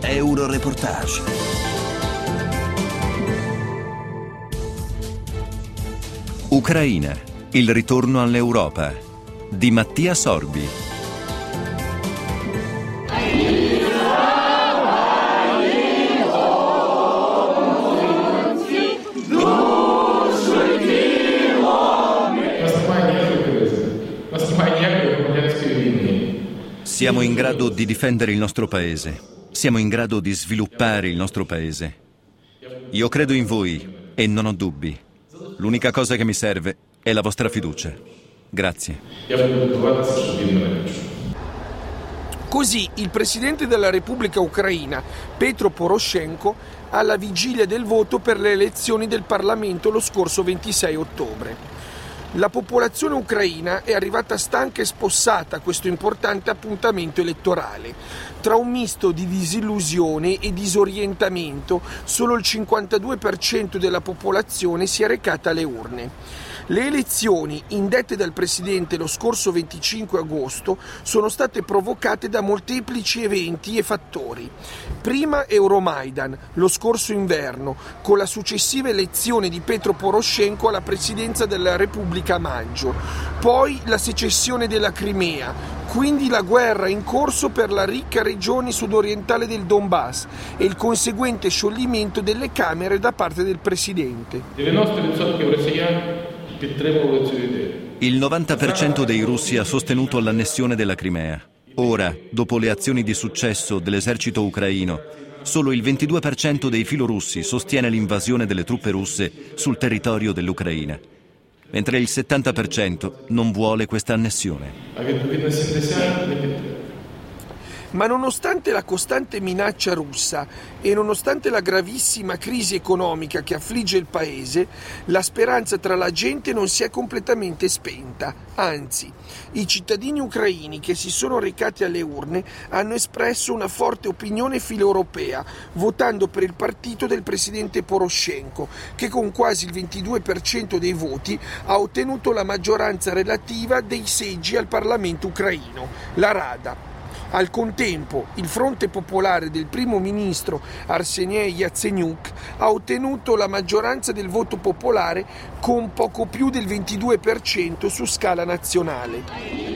Euroreportage. Ucraina, il ritorno all'Europa, di Mattia Sorbi. Siamo in grado di difendere il nostro paese. Siamo in grado di sviluppare il nostro paese. Io credo in voi e non ho dubbi. L'unica cosa che mi serve è la vostra fiducia. Grazie. Così il presidente della Repubblica Ucraina, Petro Poroshenko, alla vigilia del voto per le elezioni del Parlamento lo scorso 26 ottobre. La popolazione ucraina è arrivata stanca e spossata a questo importante appuntamento elettorale. Tra un misto di disillusione e disorientamento, solo il 52% della popolazione si è recata alle urne. Le elezioni, indette dal presidente lo scorso 25 agosto, sono state provocate da molteplici eventi e fattori. Prima Euromaidan, lo scorso inverno, con la successiva elezione di Petro Poroshenko alla presidenza della Repubblica a maggio. Poi la secessione della Crimea, quindi la guerra in corso per la ricca regione sudorientale del Donbass e il conseguente scioglimento delle Camere da parte del presidente. Il 90% dei russi ha sostenuto l'annessione della Crimea. Ora, dopo le azioni di successo dell'esercito ucraino, solo il 22% dei filorussi sostiene l'invasione delle truppe russe sul territorio dell'Ucraina, mentre il 70% non vuole questa annessione. Ma nonostante la costante minaccia russa e nonostante la gravissima crisi economica che affligge il paese, la speranza tra la gente non si è completamente spenta. Anzi, i cittadini ucraini che si sono recati alle urne hanno espresso una forte opinione filo-europea, votando per il partito del presidente Poroshenko, che con quasi il 22% dei voti ha ottenuto la maggioranza relativa dei seggi al Parlamento ucraino, la Rada. Al contempo, il fronte popolare del primo ministro Arseniy Yatsenyuk ha ottenuto la maggioranza del voto popolare con poco più del 22% su scala nazionale.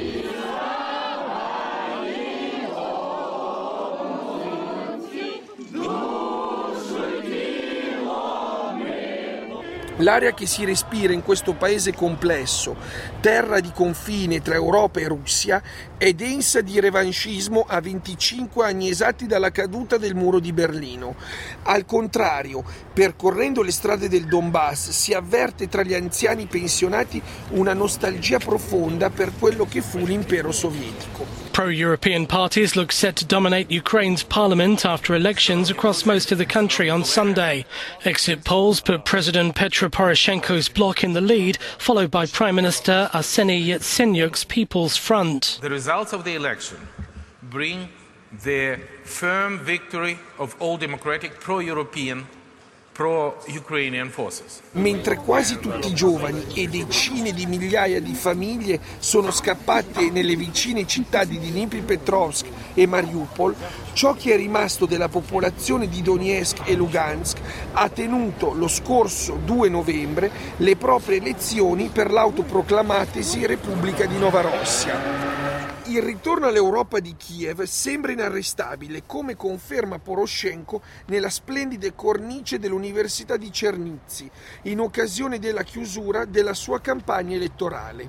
L'aria che si respira in questo paese complesso, terra di confine tra Europa e Russia, è densa di revanchismo a 25 anni esatti dalla caduta del muro di Berlino. Al contrario, percorrendo le strade del Donbass si avverte tra gli anziani pensionati una nostalgia profonda per quello che fu l'impero sovietico. Pro-European parties look set to dominate Ukraine's parliament after elections across most of the country on Sunday. Exit polls put President Petro Poroshenko's bloc in the lead, followed by Prime Minister Arseniy Yatsenyuk's People's Front. The results of the election bring the firm victory of all democratic pro-European pro-Ukrainian forces. Mentre quasi tutti i giovani e decine di migliaia di famiglie sono scappate nelle vicine città di Dnipropetrovsk e Mariupol, ciò che è rimasto della popolazione di Donetsk e Lugansk ha tenuto lo scorso 2 novembre le proprie elezioni per l'autoproclamatesi Repubblica di Novorossiya. Il ritorno all'Europa di Kiev sembra inarrestabile, come conferma Poroshenko nella splendida cornice dell'Università di Cernizzi, in occasione della chiusura della sua campagna elettorale.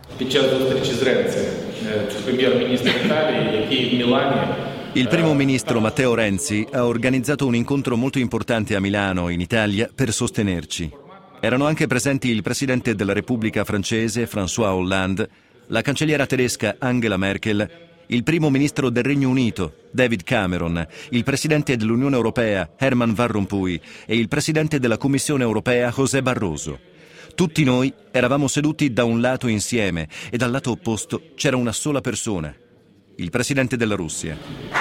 Il primo ministro Matteo Renzi ha organizzato un incontro molto importante a Milano, in Italia, per sostenerci. Erano anche presenti il presidente della Repubblica francese, François Hollande, la cancelliera tedesca Angela Merkel, il primo ministro del Regno Unito, David Cameron, il presidente dell'Unione Europea, Herman Van Rompuy, e il presidente della Commissione Europea, José Barroso. Tutti noi eravamo seduti da un lato insieme e dal lato opposto c'era una sola persona, il presidente della Russia.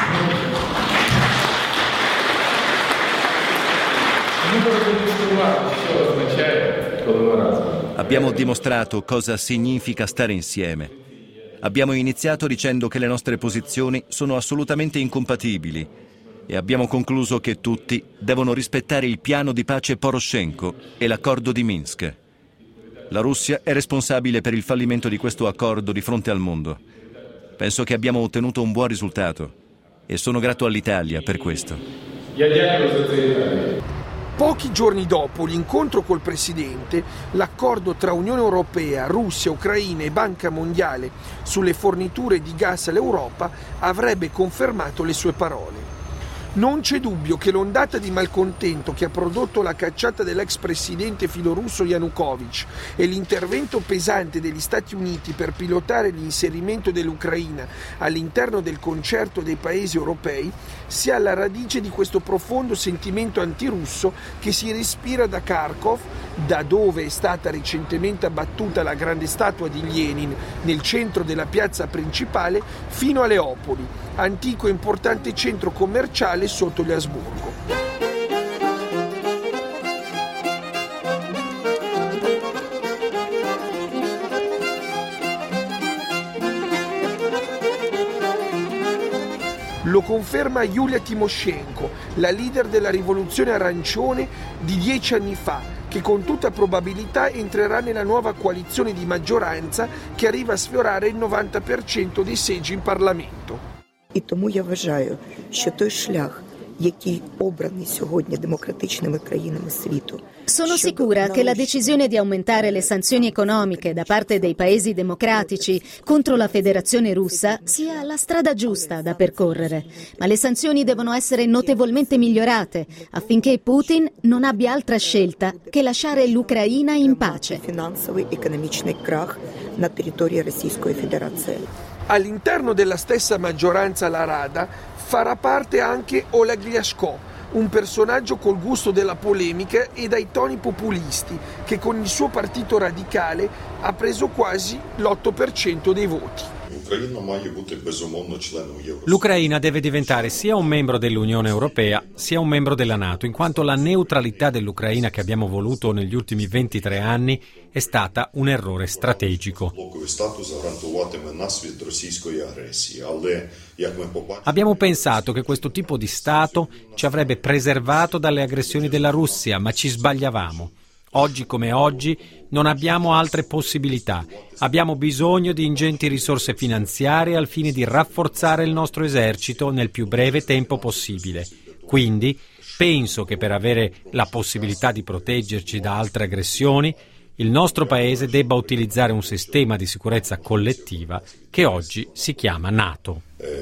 Abbiamo dimostrato cosa significa stare insieme. Abbiamo iniziato dicendo che le nostre posizioni sono assolutamente incompatibili e abbiamo concluso che tutti devono rispettare il piano di pace Poroshenko e l'accordo di Minsk. La Russia è responsabile per il fallimento di questo accordo di fronte al mondo. Penso che abbiamo ottenuto un buon risultato e sono grato all'Italia per questo. Pochi giorni dopo l'incontro col presidente, l'accordo tra Unione Europea, Russia, Ucraina e Banca Mondiale sulle forniture di gas all'Europa avrebbe confermato le sue parole. Non c'è dubbio che l'ondata di malcontento che ha prodotto la cacciata dell'ex presidente filorusso Yanukovych e l'intervento pesante degli Stati Uniti per pilotare l'inserimento dell'Ucraina all'interno del concerto dei paesi europei sia alla radice di questo profondo sentimento antirusso che si respira da Kharkov, da dove è stata recentemente abbattuta la grande statua di Lenin nel centro della piazza principale, fino a Leopoli, antico e importante centro commerciale sotto gli Asburgo. Lo conferma Yulia Tymoshenko, la leader della rivoluzione arancione di 10 anni fa, che con tutta probabilità entrerà nella nuova coalizione di maggioranza che arriva a sfiorare il 90% dei seggi in Parlamento. І тому я вважаю, що той шлях, який обраний сьогодні демократичними країнами світу. Sono sicura che la decisione di aumentare le sanzioni economiche da parte dei paesi democratici contro la Federazione Russa sia la strada giusta da percorrere, ma le sanzioni devono essere notevolmente migliorate affinché Putin non abbia altra scelta che lasciare l'Ucraina in pace. Фінансовий економічний крах на території Російської Федерації. All'interno della stessa maggioranza alla Rada farà parte anche Oleg Lyashko, un personaggio col gusto della polemica e dai toni populisti, che con il suo partito radicale ha preso quasi l'8% dei voti. L'Ucraina deve diventare sia un membro dell'Unione Europea sia un membro della NATO, in quanto la neutralità dell'Ucraina che abbiamo voluto negli ultimi 23 anni è stata un errore strategico. Abbiamo pensato che questo tipo di Stato ci avrebbe preservato dalle aggressioni della Russia, ma ci sbagliavamo. Oggi come oggi non abbiamo altre possibilità. Abbiamo bisogno di ingenti risorse finanziarie al fine di rafforzare il nostro esercito nel più breve tempo possibile. Quindi penso che per avere la possibilità di proteggerci da altre aggressioni, il nostro Paese debba utilizzare un sistema di sicurezza collettiva che oggi si chiama NATO.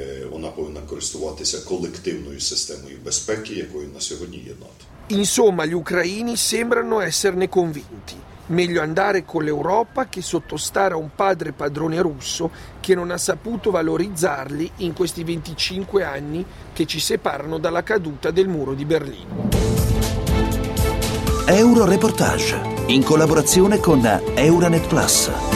Insomma, gli ucraini sembrano esserne convinti. Meglio andare con l'Europa che sottostare a un padre padrone russo che non ha saputo valorizzarli in questi 25 anni che ci separano dalla caduta del muro di Berlino. Euroreportage, in collaborazione con Euranet Plus.